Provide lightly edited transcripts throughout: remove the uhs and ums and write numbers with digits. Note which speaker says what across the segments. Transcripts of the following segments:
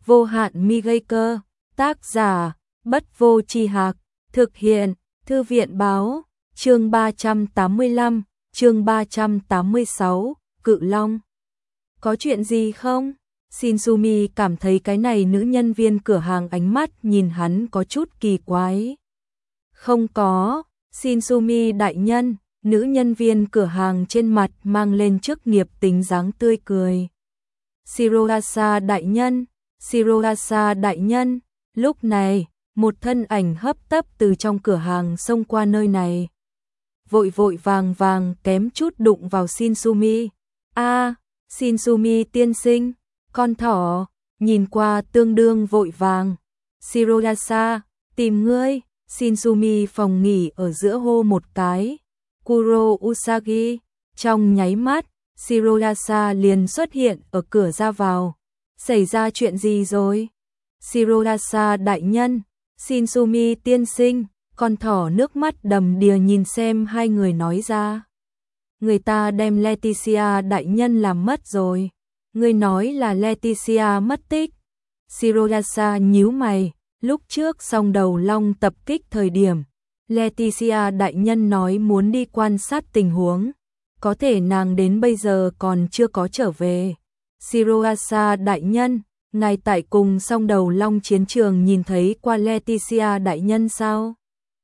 Speaker 1: Vô hạn mi gây cơ, tác giả, Bất Vô Tri Hạc, thực hiện, Thư viện báo, chương 385, chương 386, Cự Long. Có chuyện gì không? Shinsumi cảm thấy cái này nữ nhân viên cửa hàng ánh mắt nhìn hắn có chút kỳ quái. Không có, Shinsumi đại nhân, nữ nhân viên cửa hàng trên mặt mang lên chức nghiệp tính dáng tươi cười. Shirohasa đại nhân, lúc này, một thân ảnh hấp tấp từ trong cửa hàng xông qua nơi này. Vội vội vàng kém chút đụng vào Shinsumi. Shinsumi tiên sinh, con thỏ, nhìn qua tương đương vội vàng. Shirohasa, tìm ngươi, Shinsumi phòng nghỉ ở giữa hô một cái. Kuro Usagi, trong nháy mắt, Shirohasa liền xuất hiện ở cửa ra vào. Xảy ra chuyện gì rồi? Shirohasa đại nhân, Shinsumi tiên sinh, con thỏ nước mắt đầm đìa nhìn xem hai người nói ra. Người ta đem Leticia đại nhân làm mất rồi. Ngươi nói là Leticia mất tích. Shirohasa nhíu mày, lúc trước song đầu long tập kích thời điểm, Leticia đại nhân nói muốn đi quan sát tình huống, có thể nàng đến bây giờ còn chưa có trở về. Shirohasa đại nhân, ngài tại cùng song đầu long chiến trường nhìn thấy qua Leticia đại nhân sao?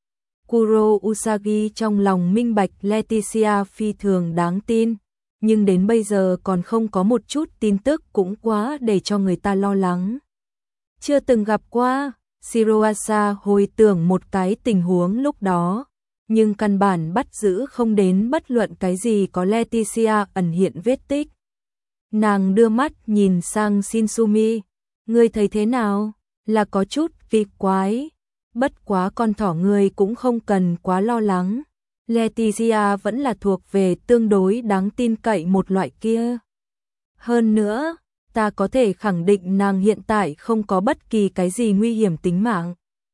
Speaker 1: Kuro Usagi trong lòng minh bạch Leticia phi thường đáng tin, nhưng đến bây giờ còn không có một chút tin tức cũng quá để cho người ta lo lắng. Chưa từng gặp qua, Shirohasa hồi tưởng một cái tình huống lúc đó, nhưng căn bản bắt giữ không đến bất luận cái gì có Leticia ẩn hiện vết tích. Nàng đưa mắt nhìn sang Shinsumi, ngươi thấy thế nào? Là có chút kỳ quái. Bất quá con thỏ ngươi cũng không cần quá lo lắng. Leticia vẫn là thuộc về tương đối đáng tin cậy một loại kia. Hơn nữa, ta có thể khẳng định nàng hiện tại không có bất kỳ cái gì nguy hiểm tính mạng.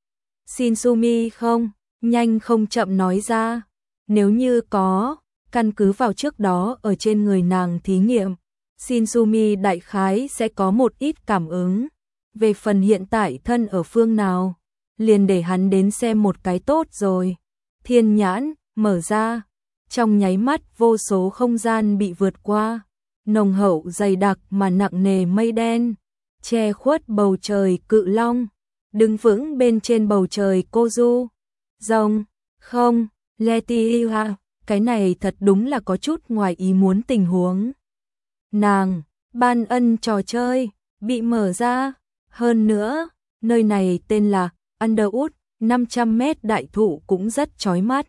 Speaker 1: Shinsumi nhanh không chậm nói ra. Nếu như có, căn cứ vào trước đó ở trên người nàng thí nghiệm, Shinsumi đại khái sẽ có một ít cảm ứng. Về phần hiện tại thân ở phương nào, liền để hắn đến xem một cái tốt rồi. Thiên nhãn, mở ra. Trong nháy mắt vô số không gian bị vượt qua. Nồng hậu dày đặc mà nặng nề mây đen, che khuất bầu trời cự long. Đứng vững bên trên bầu trời Kozu. Rồng, không, Leticia, cái này thật đúng là có chút ngoài ý muốn tình huống. Nàng, ban ân trò chơi, bị mở ra. Hơn nữa, nơi này tên là Underwood, 500 mét đại thụ cũng rất chói mắt.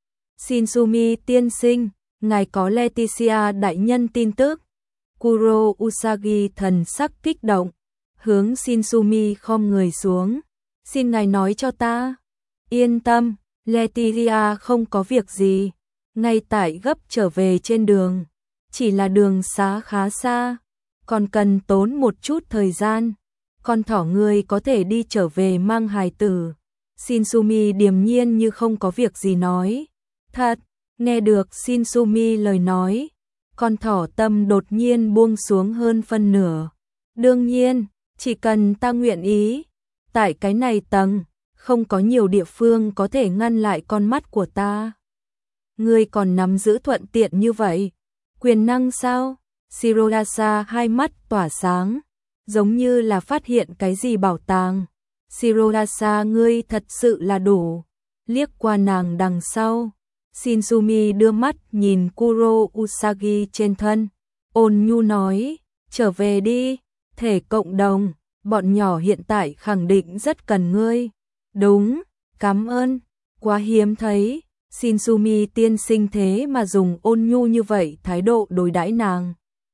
Speaker 1: Shinsumi tiên sinh, ngài có Leticia đại nhân tin tức. Kuro Usagi thần sắc kích động, hướng Shinsumi khom người xuống. Xin ngài nói cho ta. Yên tâm, Leticia không có việc gì. Ngay tại gấp trở về trên đường. Chỉ là đường xá khá xa, còn cần tốn một chút thời gian. Con thỏ ngươi có thể đi trở về mang hài tử. Shinsumi điềm nhiên như không có việc gì nói. Thật, nghe được Shinsumi lời nói, con thỏ tâm đột nhiên buông xuống hơn phân nửa. Đương nhiên, chỉ cần ta nguyện ý. Tại cái này tầng, không có nhiều địa phương có thể ngăn lại con mắt của ta. Ngươi còn nắm giữ thuận tiện như vậy. Quyền năng sao? Shirohasa hai mắt tỏa sáng, giống như là phát hiện cái gì bảo tàng. Shirohasa ngươi thật sự là đủ. Liếc qua nàng đằng sau, Shinsumi đưa mắt nhìn Kuro Usagi trên thân, ôn nhu nói, trở về đi, thể cộng đồng, bọn nhỏ hiện tại khẳng định rất cần ngươi. Đúng, cảm ơn, quá hiếm thấy. Shinsumi tiên sinh thế mà dùng ôn nhu như vậy thái độ đối đãi nàng.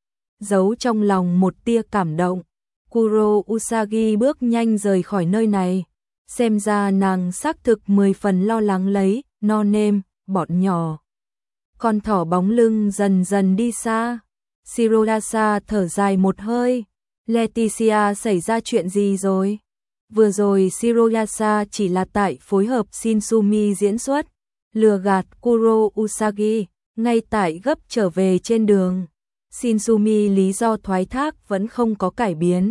Speaker 1: Giấu trong lòng một tia cảm động, Kuro Usagi bước nhanh rời khỏi nơi này. Xem ra nàng xác thực 10 phần lo lắng lấy no nêm, bọn nhỏ. Con thỏ bóng lưng dần dần đi xa. Shirohasa thở dài một hơi. Leticia xảy ra chuyện gì rồi? Vừa rồi Shirohasa chỉ là tại phối hợp Shinsumi diễn xuất, lừa gạt Kuro Usagi, ngay tại gấp trở về trên đường. Shinsumi lý do thoái thác vẫn không có cải biến.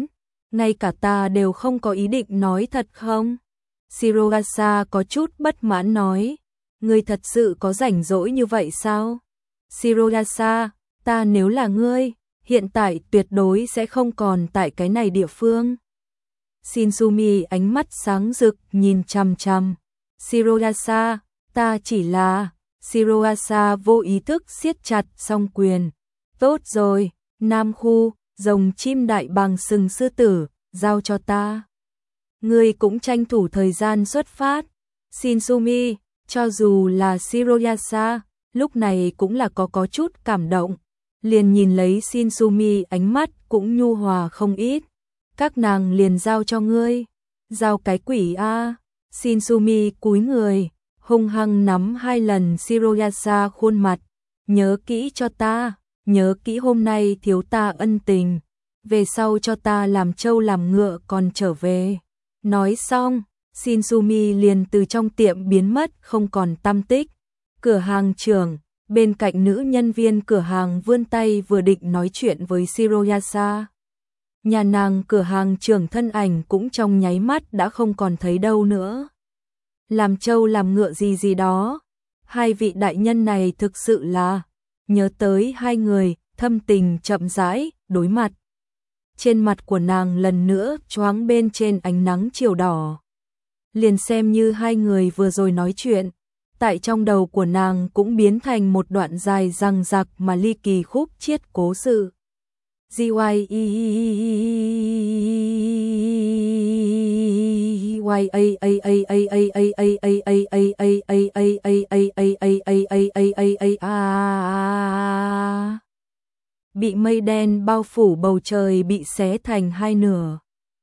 Speaker 1: Ngay cả ta đều không có ý định nói thật không? Shirogasa có chút bất mãn nói. Ngươi thật sự có rảnh rỗi như vậy sao? Shirogasa, ta nếu là ngươi, hiện tại tuyệt đối sẽ không còn tại cái này địa phương. Shinsumi ánh mắt sáng rực nhìn chằm chằm. Shirogasa, ta chỉ là... Shirogasa vô ý thức siết chặt song quyền. Tốt rồi, Nam Khu, rồng chim đại bàng sừng sư tử, giao cho ta. Ngươi cũng tranh thủ thời gian xuất phát. Shinsumi, cho dù là Shirogasa, lúc này cũng là có chút cảm động. Liền nhìn lấy Shinsumi ánh mắt cũng nhu hòa không ít. Các nàng liền giao cho ngươi. Giao cái quỷ a. Shinsumi cúi người, hung hăng nắm 2 lần Shirogasa khuôn mặt. Nhớ kỹ cho ta, nhớ kỹ hôm nay thiếu ta ân tình. Về sau cho ta làm trâu làm ngựa còn trở về. Nói xong, Shinsumi liền từ trong tiệm biến mất không còn tăm tích. Cửa hàng trưởng, bên cạnh nữ nhân viên cửa hàng vươn tay vừa định nói chuyện với Shirogasa. Nhà nàng cửa hàng trưởng thân ảnh cũng trong nháy mắt đã không còn thấy đâu nữa. Làm trâu làm ngựa gì đó. Hai vị đại nhân này thực sự là... Nhớ tới hai người, thâm tình chậm rãi, đối mặt. Trên mặt của nàng lần nữa choáng bên trên ánh nắng chiều đỏ. Liền xem như hai người vừa rồi nói chuyện, tại trong đầu của nàng cũng biến thành một đoạn dài răng rạc mà ly kỳ khúc chiết cố sự. Bị mây đen bao phủ bầu trời bị xé thành hai nửa.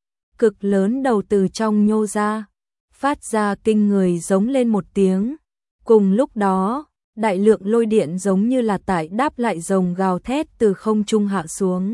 Speaker 1: Cực lớn đầu từ trong nhô ra, phát ra kinh người giống lên một tiếng. Cùng lúc đó, đại lượng lôi điện giống như là tải đáp lại rồng gào thét từ không trung hạ xuống.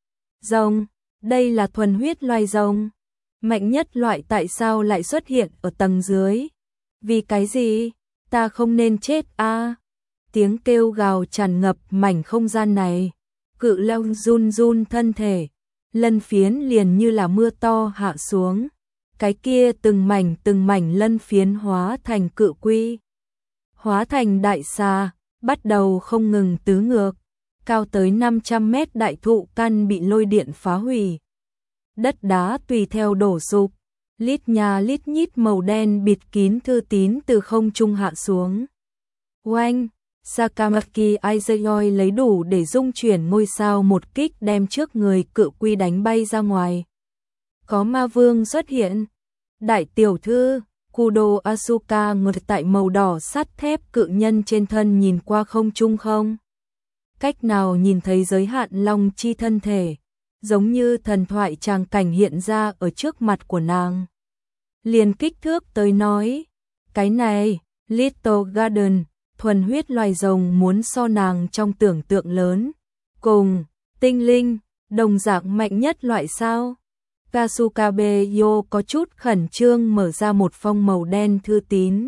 Speaker 1: Rồng, đây là thuần huyết loài rồng. Mạnh nhất loại tại sao lại xuất hiện ở tầng dưới? Vì cái gì? Ta không nên chết a. Tiếng kêu gào tràn ngập mảnh không gian này. Cự long run run thân thể, lân phiến liền như là mưa to hạ xuống. Cái kia từng mảnh lân phiến hóa thành cự quy, hóa thành đại xà, bắt đầu không ngừng tứ ngược. Cao tới 500 mét đại thụ căn bị lôi điện phá hủy. Đất đá tùy theo đổ sụp, lít nhà lít nhít màu đen bịt kín thư tín từ không trung hạ xuống. Oanh! Sakamaki Izayoi lấy đủ để dung chuyển ngôi sao một kích đem trước người cự quy đánh bay ra ngoài. Có ma vương xuất hiện. Đại tiểu thư, Kudo Asuka ngồi tại màu đỏ sắt thép cự nhân trên thân nhìn qua không trung không? Cách nào nhìn thấy giới hạn long chi thân thể, giống như thần thoại tràng cảnh hiện ra ở trước mặt của nàng. Liền kích thước tới nói, cái này, Little Garden, thuần huyết loài rồng muốn so nàng trong tưởng tượng lớn. Cùng, tinh linh, đồng dạng mạnh nhất loại sao? Kasukabe Yo có chút khẩn trương mở ra một phong màu đen thư tín.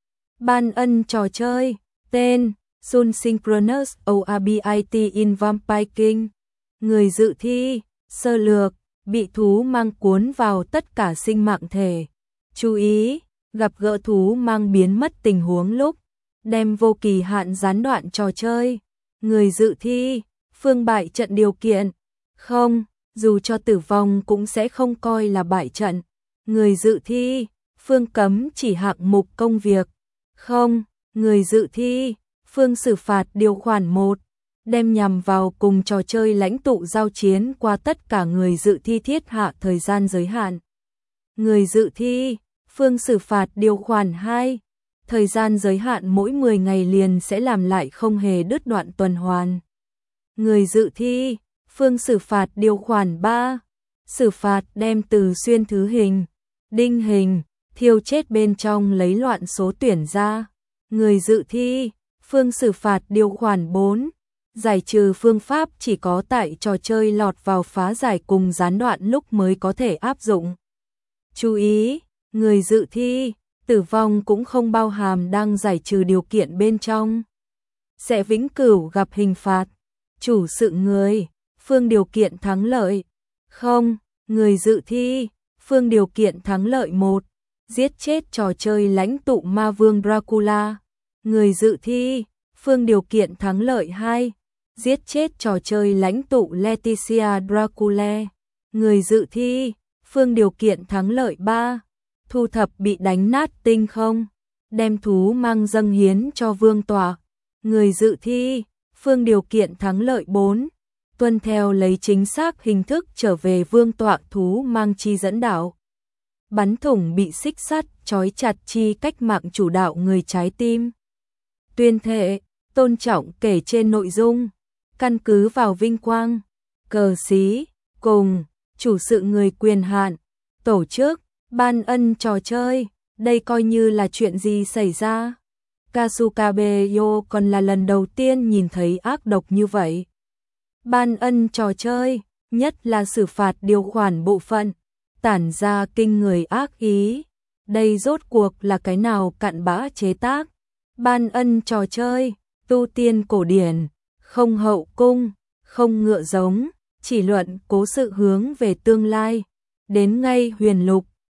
Speaker 1: Ban ân trò chơi, tên, Sun Synchronous OABIT in Vampire King. Người dự thi, sơ lược, bị thú mang cuốn vào tất cả sinh mạng thể. Chú ý, gặp gỡ thú mang biến mất tình huống lúc, đem vô kỳ hạn gián đoạn trò chơi. Người dự thi, phương bại trận điều kiện. Không, dù cho tử vong cũng sẽ không coi là bại trận. Người dự thi, phương cấm chỉ hạng mục công việc. Không, người dự thi, phương xử phạt điều khoản 1. Đem nhằm vào cùng trò chơi lãnh tụ giao chiến qua tất cả người dự thi thiết hạ thời gian giới hạn. Người dự thi, phương xử phạt điều khoản 2. Thời gian giới hạn mỗi 10 ngày liền sẽ làm lại không hề đứt đoạn tuần hoàn. Người dự thi, phương xử phạt điều khoản 3. Xử phạt đem từ xuyên thứ hình, đinh hình, thiêu chết bên trong lấy loạn số tuyển ra. Người dự thi, phương xử phạt điều khoản 4. Giải trừ phương pháp chỉ có tại trò chơi lọt vào phá giải cùng gián đoạn lúc mới có thể áp dụng. Chú ý, người dự thi, tử vong cũng không bao hàm đang giải trừ điều kiện bên trong. Sẽ vĩnh cửu gặp hình phạt. Chủ sự người, phương điều kiện thắng lợi. Không, Người dự thi, phương điều kiện thắng lợi 1, giết chết trò chơi lãnh tụ ma vương Dracula. Người dự thi, phương điều kiện thắng lợi 2, giết chết trò chơi lãnh tụ Leticia Draculae. Người dự thi, phương điều kiện thắng lợi 3, thu thập bị đánh nát tinh không, đem thú mang dâng hiến cho vương tọa. Người dự thi, phương điều kiện thắng lợi 4, tuân theo lấy chính xác hình thức trở về vương tọa thú mang chi dẫn đạo. Bắn thủng bị xích sắt, trói chặt chi cách mạng chủ đạo người trái tim. Tuyên thệ, tôn trọng kể trên nội dung, căn cứ vào vinh quang, cờ xí, cùng, chủ sự người quyền hạn, tổ chức, ban ân trò chơi, đây coi như là chuyện gì xảy ra. Kasukabeyo còn là lần đầu tiên nhìn thấy ác độc như vậy. Ban ân trò chơi, nhất là xử phạt điều khoản bộ phận, tản ra kinh người ác ý. Đây rốt cuộc là cái nào cặn bã chế tác. Ban ân trò chơi, tu tiên cổ điển, không hậu cung, không ngựa giống, chỉ luận cố sự hướng về tương lai. Đến ngay huyền lục,